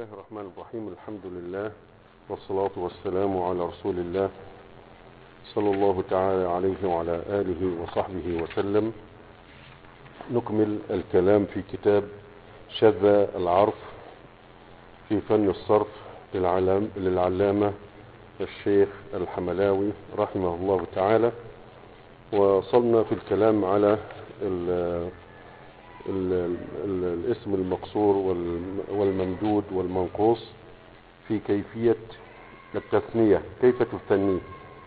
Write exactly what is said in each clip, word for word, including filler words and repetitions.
الله الرحمن الرحيم. الحمد لله والصلاة والسلام على رسول الله صلى الله تعالى عليه وعلى آله وصحبه وسلم. نكمل الكلام في كتاب شذا العرف في فن الصرف للعلامة الشيخ الحملاوي رحمه الله تعالى. وصلنا في الكلام على ال ال ال الاسم المقصور والممدود والمنقوص في كيفية التثنية، كيف تثنيه.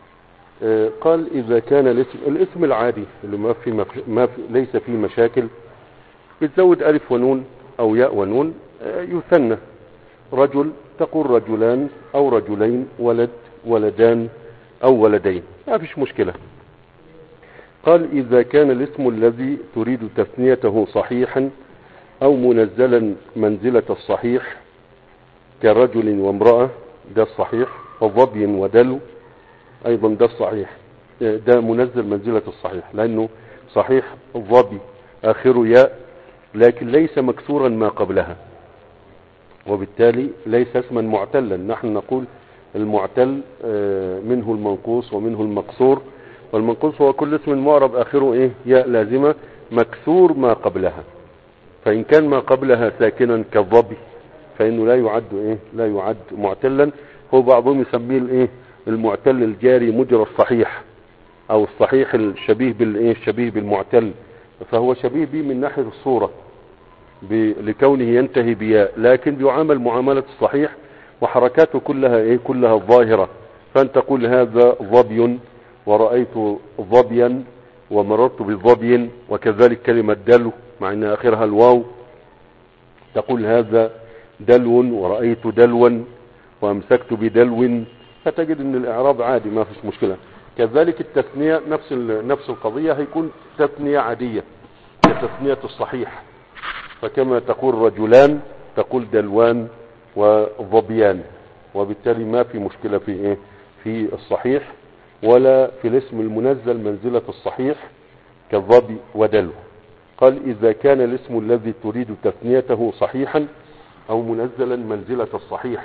قال إذا كان الاسم, الاسم العادي اللي ما في ما في ليس فيه مشاكل بتزود ألف ونون أو ياء ونون يثنى. رجل تقول رجلان أو رجلين، ولد ولدان أو ولدين، ما فيش مشكلة. قال إذا كان الاسم الذي تريد تثنيته صحيحا أو منزلا منزلة الصحيح كرجل وامرأة، ده الصحيح، وظبي ودلو أيضا ده الصحيح، ده منزل منزلة الصحيح لأنه صحيح الظبي آخر ياء لكن ليس مكسورا ما قبلها، وبالتالي ليس اسما معتلا. نحن نقول المعتل منه المنقوص ومنه المقصور، والمنقوص هو كل اسم معرب آخره إيه؟ ياء لازمة مكسور ما قبلها. فإن كان ما قبلها ساكنا كالظبي فإنه لا يعد إيه؟ لا يعد معتلا. هو بعضهم يسميه الإيه؟ المعتل الجاري مجرى الصحيح، أو الصحيح الشبيه بالإيه؟ الشبيه بالمعتل، فهو شبيه به من ناحية الصورة لكونه ينتهي بياء، لكن بيعامل معاملة الصحيح وحركاته كلها إيه؟ كلها الظاهرة. فأنت تقول هذا ظبي ورأيت ظبيا ومررت بظبي، وكذلك كلمة دلو مع ان اخرها الواو، تقول هذا دلو ورأيت دلوا وامسكت بدلو، فتجد ان الاعراب عادي ما فيش مشكلة. كذلك التثنية نفس نفس القضية، هيكون تثنية عادية كتثنية الصحيح، فكما تقول رجلان تقول دلوان وظبيان، وبالتالي ما في مشكلة في ايه؟ في الصحيح ولا في الاسم المنزل منزلة الصحيح كالظبي ودلو. قال إذا كان الاسم الذي تريد تثنيته صحيحا أو منزلا منزلة الصحيح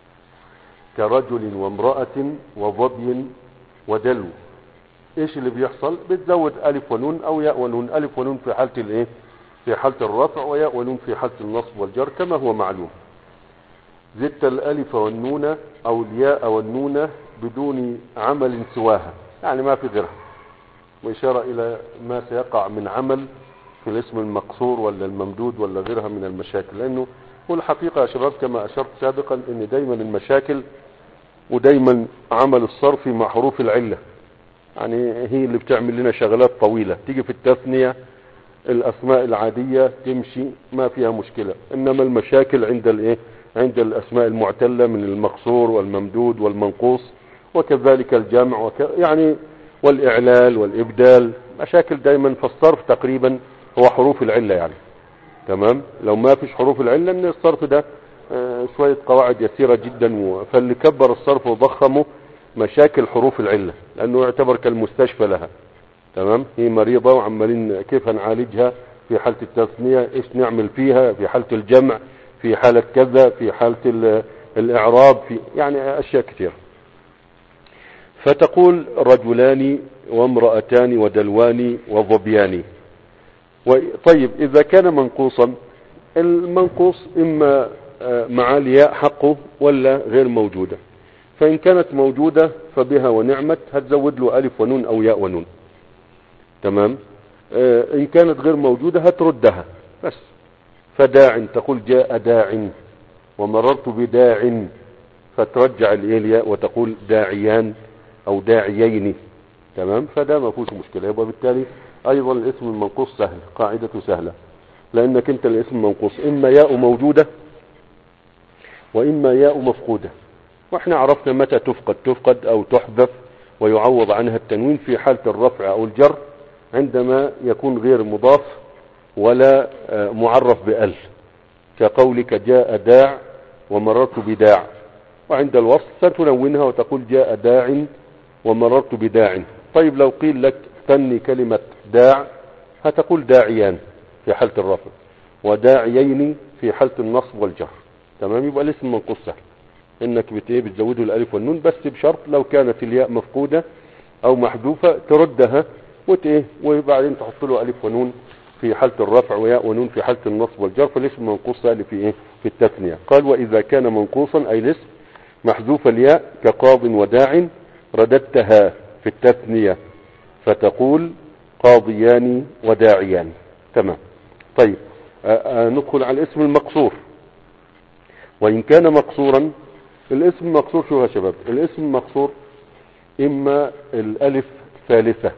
كرجل وامرأة وظبي ودلو، ايش اللي بيحصل؟ بتزود ألف ونون أو ياء ونون. ألف ونون في حالة الايه؟ في حالة الرفع، وياء ونون في حالة النصب والجر كما هو معلوم. زدت الألف والنون أو الياء والنون بدون عمل سواها، يعني ما في غيرها، وإشارة إلى ما سيقع من عمل في الاسم المقصور ولا الممدود ولا غيرها من المشاكل. لأنه هو الحقيقة يا شباب كما أشرت سابقا إن دايما المشاكل ودايما عمل الصرف مع حروف العلة، يعني هي اللي بتعمل لنا شغلات طويلة. تيجي في التثنية الأسماء العادية تمشي ما فيها مشكلة، إنما المشاكل عند الإيه؟ عند الأسماء المعتلة من المقصور والممدود والمنقوص، وكذلك الجمع وك... يعني والإعلال والإبدال، مشاكل دايما في الصرف تقريبا هو حروف العلة يعني. تمام؟ لو ما فيش حروف العلة ان الصرف ده آه شوية قواعد يسيرة جدا، فاللي كبر الصرف وضخمه مشاكل حروف العلة لأنه يعتبر كالمستشفى لها. تمام؟ هي مريضة وعمالين كيف نعالجها في حالة التثنية، ايش نعمل فيها في حالة الجمع، في حالة كذا، في حالة الإعراب، في يعني أشياء كثير. فتقول رجلان وامرأتان ودلوان وظبيان. طيب إذا كان منقوصا، المنقوص إما مع الياء حقه ولا غير موجودة. فإن كانت موجودة فبها ونعمت، هتزود له ألف ونون أو ياء ونون. تمام؟ إن كانت غير موجودة هتردها بس. فداع تقول جاء داع، ومررت بداع فترجع الياء وتقول داعيان أو داعيين. تمام؟ فده ما فيهوش مشكلة. يبقى بالتالي أيضا الاسم المنقوص سهل، قاعدته سهلة، لأنك أنت الاسم المنقوص إما ياء موجودة وإما ياء مفقودة، وإحنا عرفنا متى تفقد تفقد أو تحذف ويعوض عنها التنوين في حالة الرفع أو الجر، عندما يكون غير مضاف ولا معرف بأل، كقولك جاء داع ومررت بداع. وعند الوصل ستنونها وتقول جاء داع ومررت بداع. طيب لو قيل لك ثني كلمة داع هتقول داعيان في حالة الرفع، وداعيين في حالة النصب والجر. تمام. يبقى الاسم المنقوص سهل انك بت ايه بتزوده الالف والنون، بس بشرط لو كانت الياء مفقودة او محذوفة تردها وت ايه وبعدين تحط له الف ونون في حالة الرفع وياء ونون في حالة النصب والجر، فالاسم المنقوص سهل في ايه في التثنية. قال واذا كان منقوصا اي الاسم محذوف الياء كقاض وداع رددتها في التثنية فتقول قاضيان وداعيان. تمام. طيب آآ آآ ندخل على الاسم المقصور. وإن كان مقصورا، الاسم المقصور شو يا شباب؟ الاسم المقصور إما الألف ثالثة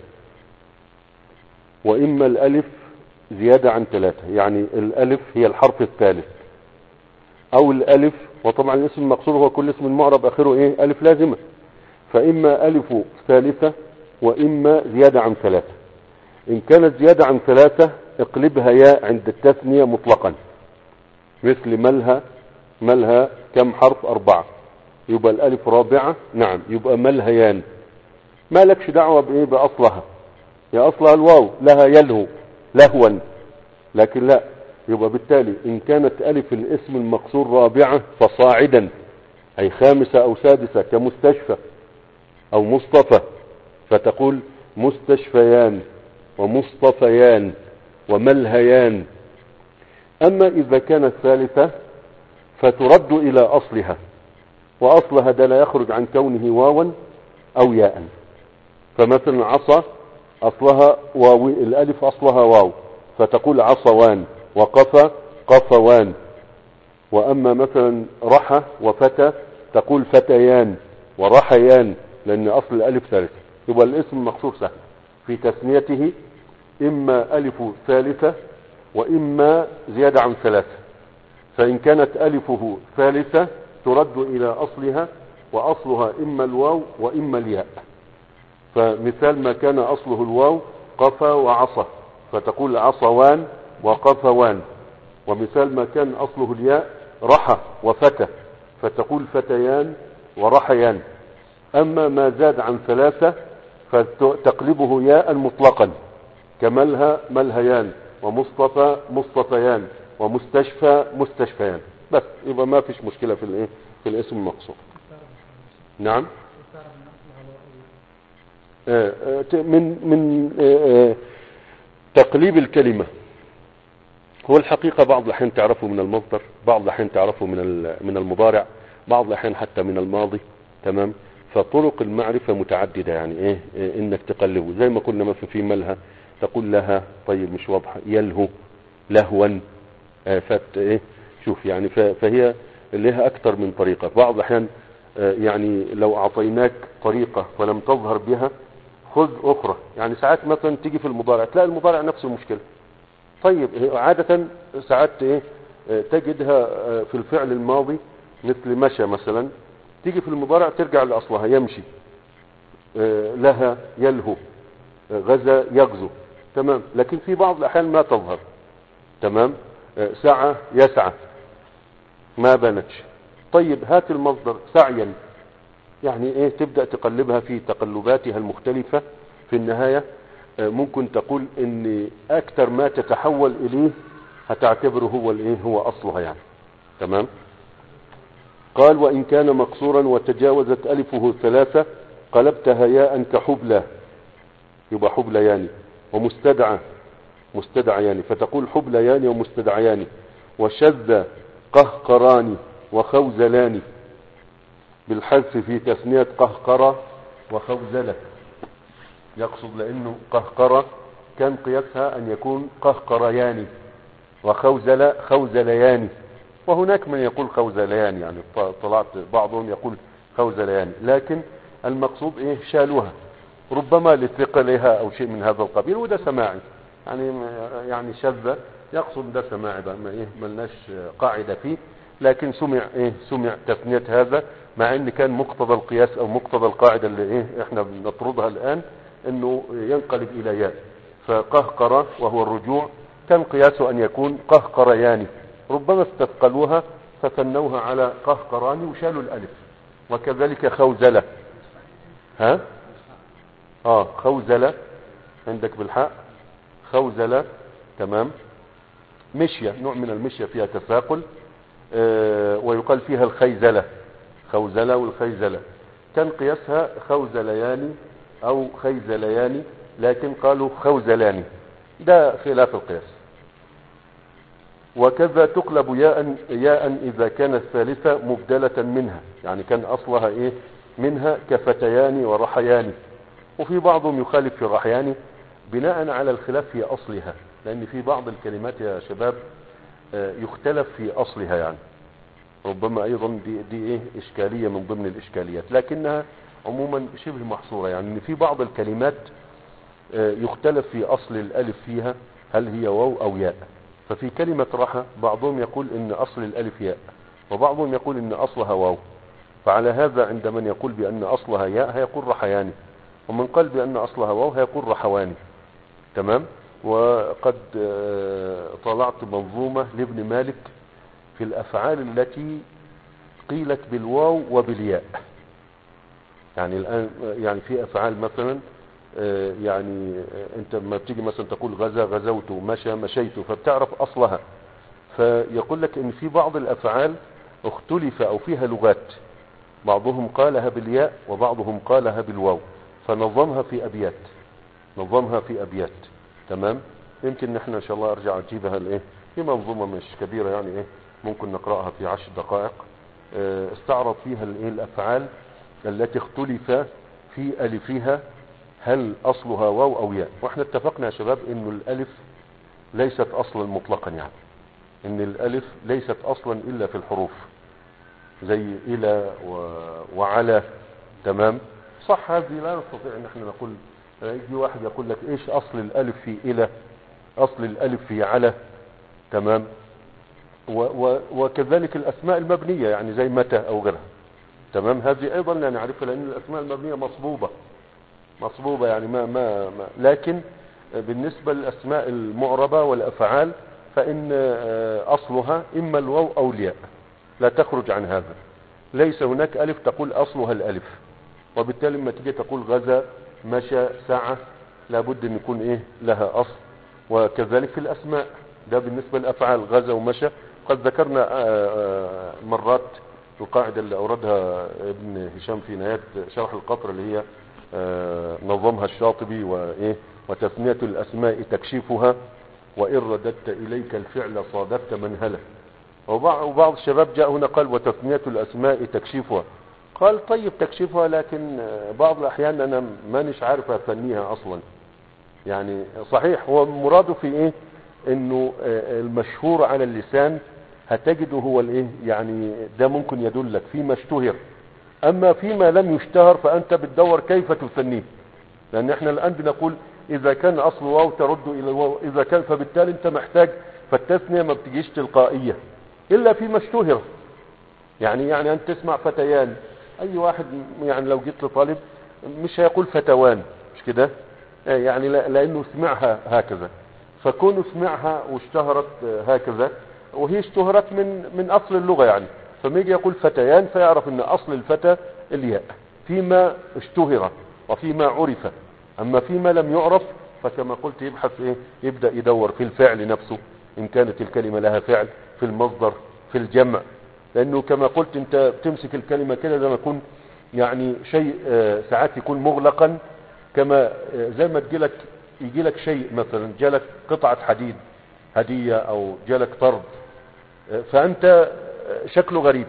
وإما الألف زيادة عن ثلاثة، يعني الألف هي الحرف الثالث أو الألف، وطبعا الاسم المقصور هو كل اسم معرب آخره إيه ألف لازمة، فإما ألف ثالثة وإما زيادة عن ثلاثة. إن كانت زيادة عن ثلاثة اقلبها ياء عند التثنية مطلقا، مثل ملها. ملها كم حرف؟ أربعة، يبقى الألف رابعة. نعم، يبقى ملهيان. ما لكش دعوة بإيه بأصلها، يا أصلها الواو لها يلهو لهوا، لكن لا. يبقى بالتالي إن كانت ألف الاسم المقصور رابعة فصاعدا، أي خامسة أو سادسة، كمستشفى أو مصطفى، فتقول مستشفيان ومصطفيان وملهيان. أما إذا كانت ثالثة فترد إلى أصلها، وأصلها ده لا يخرج عن كونه واوا أو ياء. فمثلا عصا أصلها واو، الألف أصلها واو، فتقول عصوان، وقفا قفوان. وأما مثلا رحى وفتى تقول فتيان ورحيان، لأن أصل الألف ثالثة. يبقى الاسم المقصور سهل في تثنيته، إما ألف ثالثة وإما زيادة عن ثلاثة. فإن كانت ألفه ثالثة ترد إلى أصلها، وأصلها إما الواو وإما الياء. فمثال ما كان أصله الواو قفا وعصى، فتقول عصوان وقفوان. ومثال ما كان أصله الياء رحى وفتى، فتقول فتيان ورحيان. أما ما زاد عن ثلاثة فتقلبه ياء مطلقا، كملها ملهيان، ومصطفى مصطفيان، ومستشفى مستشفيان. بس يبقى ما فيش مشكلة في الايه في الاسم المقصور. نعم. آه آه من من آه تقليب الكلمة هو الحقيقة بعض الأحيان تعرفه من المصدر، بعض الأحيان تعرفه من من المضارع، بعض الأحيان حتى من الماضي. تمام. فطرق المعرفة متعددة، يعني ايه, إيه انك تقلبه. زي ما قلنا مثلا في ملها تقول لها، طيب مش واضحة، يلهو لهوا. آه فت ايه شوف يعني فهي لها اكثر من طريقة. بعض الأحيان آه يعني لو اعطيناك طريقة ولم تظهر بها خذ اخرى. يعني ساعات مثلا تيجي في المضارع تلاقي المضارع نفس المشكلة. طيب عادة ساعات ايه تجدها في الفعل الماضي مثل مشى مثلا، تيجي في المضارع ترجع لأصلها يمشي، لها يلهو، غزا يغزو. تمام. لكن في بعض الأحيان ما تظهر. تمام. سعى يسعى، ما بنتش. طيب هات المصدر سعيا، يعني ايه تبدأ تقلبها في تقلباتها المختلفة. في النهاية ممكن تقول ان اكتر ما تتحول اليه هتعتبره هو الايه هو اصلها يعني. تمام. قال وان كان مقصورا وتجاوزت الفه ثلاثة قلبتها ياء كحبلى، يبقى حبليان. ومستدعى مستدعيان، فتقول حبليان ومستدعيان. وشذ قهقران وخوزلان، بالحذف في تثنية قهقرة وخوزلة. يقصد لانه قهقرة كان قياسها ان يكون قهقريان، وخوزل خوزليان. وهناك من يقول خوزليان، يعني طلعت بعضهم يقول خوزليان، لكن المقصود ايه شالوها، ربما لثقلها او شيء من هذا القبيل. وده سماعي يعني يعني شذ يقصد ده سماعي بقى، ما ايه ملناش قاعدة فيه، لكن سمع ايه سمع تثنية هذا، مع ان كان مقتضى القياس او مقتضى القاعدة اللي ايه احنا بنطردها الان انه ينقلب الى ياء. فقهقر وهو الرجوع كان قياسه ان يكون قهقريان، ربما استثقلوها فثنوها على قهقران وشالوا الالف. وكذلك خوزلة، ها اه خوزلة عندك بالحاء خوزلة. تمام. مشية، نوع من المشية فيها تثاقل. ويقال فيها الخيزلة، خوزلة والخيزلة، كان قياسها خوزليان أو خيزليان، لكن قالوا خوزلان، ده خلاف القياس. وكذا تقلب ياء ياء إذا كانت الثالثة مبدلة منها، يعني كان أصلها إيه منها كفتيان ورحيان. وفي بعضهم يخالف في رحيان بناء على الخلاف في أصلها، لأن في بعض الكلمات يا شباب يختلف في أصلها، يعني ربما أيضا دي, دي إيه إشكالية من ضمن الإشكاليات، لكنها عموما شبه محصورة. يعني في بعض الكلمات يختلف في أصل الألف فيها هل هي واو أو ياء. ففي كلمة رحى بعضهم يقول إن أصل الألف ياء، وبعضهم يقول إن أصلها واو. فعلى هذا عند من يقول بأن أصلها ياء هيقول رحياني، ومن قال بأن أصلها واو هيقول رحواني. تمام. وقد طلعت منظومة لابن مالك في الأفعال التي قيلت بالواو وبالياء. يعني الآن يعني في أفعال مثلا يعني انت ما بتيجي مثلا تقول غزا غزوت، مشى مشيت، فبتعرف أصلها. فيقول لك ان في بعض الأفعال اختلف او فيها لغات، بعضهم قالها بالياء وبعضهم قالها بالواو، فنظمها في أبيات، نظمها في أبيات. تمام. يمكن نحن ان شاء الله ارجع اجيبها الايه في منظومة مش كبيرة، يعني ايه ممكن نقرأها في عشر دقائق، استعرض فيها الايه الافعال التي اختلف في الفها هل اصلها واو او ياء. واحنا اتفقنا يا شباب انه الالف ليست اصلا مطلقا، يعني ان الالف ليست اصلا الا في الحروف زي الى و... وعلى. تمام. صح، هذه لا نستطيع ان احنا نقول، يجي واحد يقول لك ايش اصل الالف في الى، اصل الالف في على. تمام. و... و... وكذلك الاسماء المبنية، يعني زي متى او غيرها. تمام. هذه ايضا لا نعرفها لان الاسماء المبنية مصبوبة مصبوبة يعني ما, ما, ما لكن بالنسبة للأسماء المعربة والأفعال فإن أصلها إما الواو أو الياء، لا تخرج عن هذا. ليس هناك ألف تقول أصلها الألف، وبالتالي لما تيجي تقول غزا مشى سعى لابد أن يكون إيه لها أصل. وكذلك في الأسماء، ده بالنسبة للأفعال غزا ومشى. قد ذكرنا مرات القاعدة اللي أوردها ابن هشام في نهاية شرح القطر اللي هي نظمها الشاطبي، وإيه وتثنية الأسماء تكشيفها، وإن رددت إليك الفعل صادفت منهلا. وبعض الشباب جاء هنا قال وتثنية الأسماء تكشيفها. قال طيب تكشيفها، لكن بعض الأحيان أنا مانيش عارف أثنيها أصلا. يعني صحيح هو مراده في إيه إنه المشهور على اللسان هتجده هو الإيه، يعني ده ممكن يدلك فيما اشتهر. أما فيما لم يشتهر فأنت بتدور كيف تثنيه، لأن احنا الآن بنقول إذا كان أصل واو ترد إلى الواو، إذا كان فبالتالي أنت محتاج، فالتثنية ما بتجيش تلقائية إلا فيما اشتهر. يعني يعني أنت تسمع فتيان، أي واحد يعني لو جيت لطالب مش هيقول فتوان، مش كده؟ يعني لأنه سمعها هكذا، فكونه سمعها واشتهرت هكذا، وهي اشتهرت من من أصل اللغة، يعني فما يجي يقول فتيان فيعرف ان اصل الفتى الياء فيما اشتهر وفيما عرف. اما فيما لم يعرف فكما قلت يبحث ايه، يبدأ يدور في الفعل نفسه ان كانت الكلمة لها فعل، في المصدر، في الجمع. لانه كما قلت انت بتمسك الكلمة كده زي ما يكون يعني شيء ساعات يكون مغلقا، كما زي ما تجيلك يجيلك شيء مثلا جالك قطعة حديد هدية او جالك طرد، فانت شكله غريب،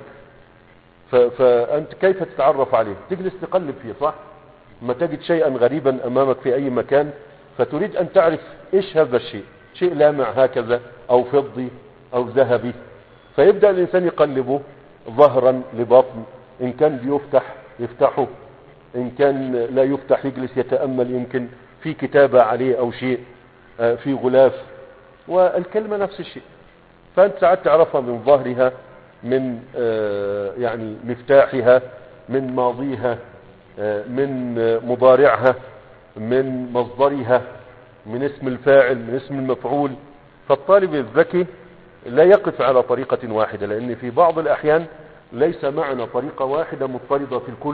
فأنت كيف تتعرف عليه؟ تجلس تقلب فيه، صح؟ ما تجد شيئا غريبا أمامك في أي مكان فتريد أن تعرف إيش هذا الشيء، شيء لامع هكذا أو فضي أو ذهبي، فيبدأ الإنسان يقلبه ظهرا لبطن، إن كان بيفتح يفتحه، إن كان لا يفتح يجلس يتأمل يمكن في كتابة عليه أو شيء في غلاف، والكلمة نفس الشيء. فأنت ساعات تعرفها من ظهرها، من يعني مفتاحها، من ماضيها، من مضارعها، من مصدرها، من اسم الفاعل، من اسم المفعول. فالطالب الذكي لا يقف على طريقة واحدة، لأن في بعض الأحيان ليس معنا طريقة واحدة مضطردة في الكل.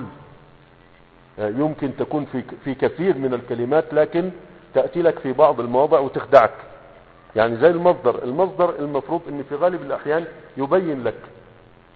يمكن تكون في في كثير من الكلمات لكن تأتي لك في بعض المواضع وتخدعك. يعني زي المصدر، المصدر المفروض ان في غالب الاحيان يبين لك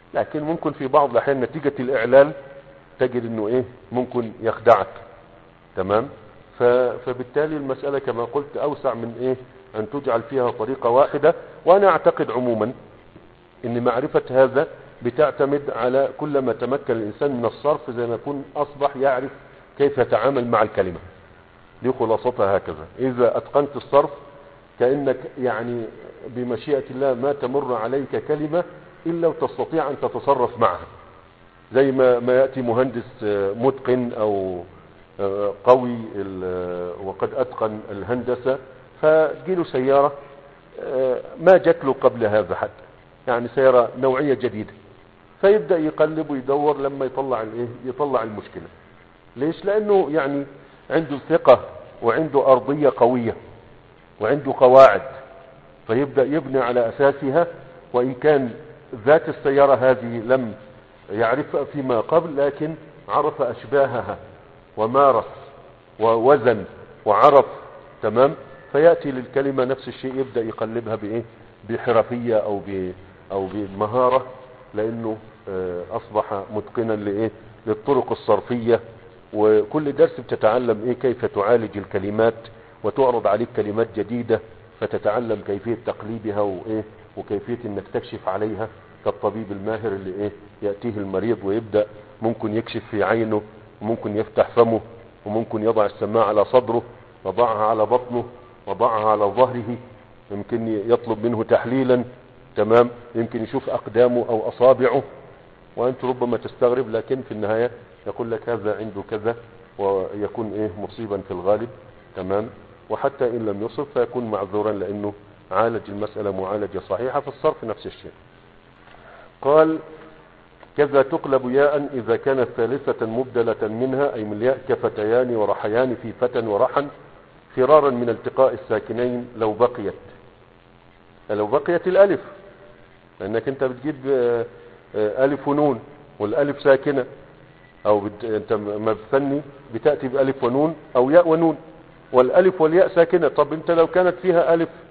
لكن ممكن في بعض الأحيان نتيجة الإعلال تجد انه ايه ممكن يخدعك. تمام. فبالتالي المسألة كما قلت اوسع من ايه ان تجعل فيها طريقة واحدة. وانا اعتقد عموما ان معرفة هذا بتعتمد على كل ما تمكن الانسان من الصرف زي ما يكون اصبح يعرف كيف يتعامل مع الكلمة. دي خلاصتها هكذا. اذا اتقنت الصرف كأنك يعني بمشيئة الله ما تمر عليك كلمة الا وتستطيع ان تتصرف معها، زي ما ما يأتي مهندس متقن او قوي وقد اتقن الهندسة فجيله سيارة ما جات له قبل هذا حتى، يعني سيارة نوعية جديدة، فيبدأ يقلب ويدور لما يطلع الايه يطلع المشكلة. ليش؟ لانه يعني عنده ثقة وعنده ارضية قوية وعنده قواعد، فيبدأ يبني على اساسها. وان كان ذات السيارة هذه لم يعرفها فيما قبل لكن عرف اشباهها ومارس ووزن وعرف. تمام. فيأتي للكلمة نفس الشيء يبدأ يقلبها بايه بحرفية او ب او بمهارة، لانه اصبح متقنا لايه للطرق الصرفية. وكل درس بتتعلم ايه كيف تعالج الكلمات، وتعرض عليك كلمات جديدة فتتعلم كيفية تقليبها وايه وكيفية انك تكشف عليها، كالطبيب الماهر اللي ايه يأتيه المريض ويبدأ ممكن يكشف في عينه وممكن يفتح فمه وممكن يضع السماعة على صدره وضعها على بطنه وضعها على ظهره، يمكن يطلب منه تحليلا. تمام. يمكن يشوف اقدامه او اصابعه وانت ربما تستغرب، لكن في النهاية يقول لك هذا عنده كذا ويكون ايه مصيبا في الغالب. تمام. وحتى ان لم يصب فيكون معذورا لانه عالج المسألة معالجة صحيحة. في الصرف نفس الشيء. قال كذا تقلب ياء إذا كانت ثالثة مبدلة منها، أي من الياء كفتيان ورحيان في فتى ورحا، فرارا من التقاء الساكنين لو بقيت لو بقيت الألف، لأنك أنت بتجيب ألف ونون والألف ساكنة، أو بت... أنت ما بتثني بتأتي بألف ونون أو ياء ونون والألف والياء ساكنة. طب أنت لو كانت فيها ألف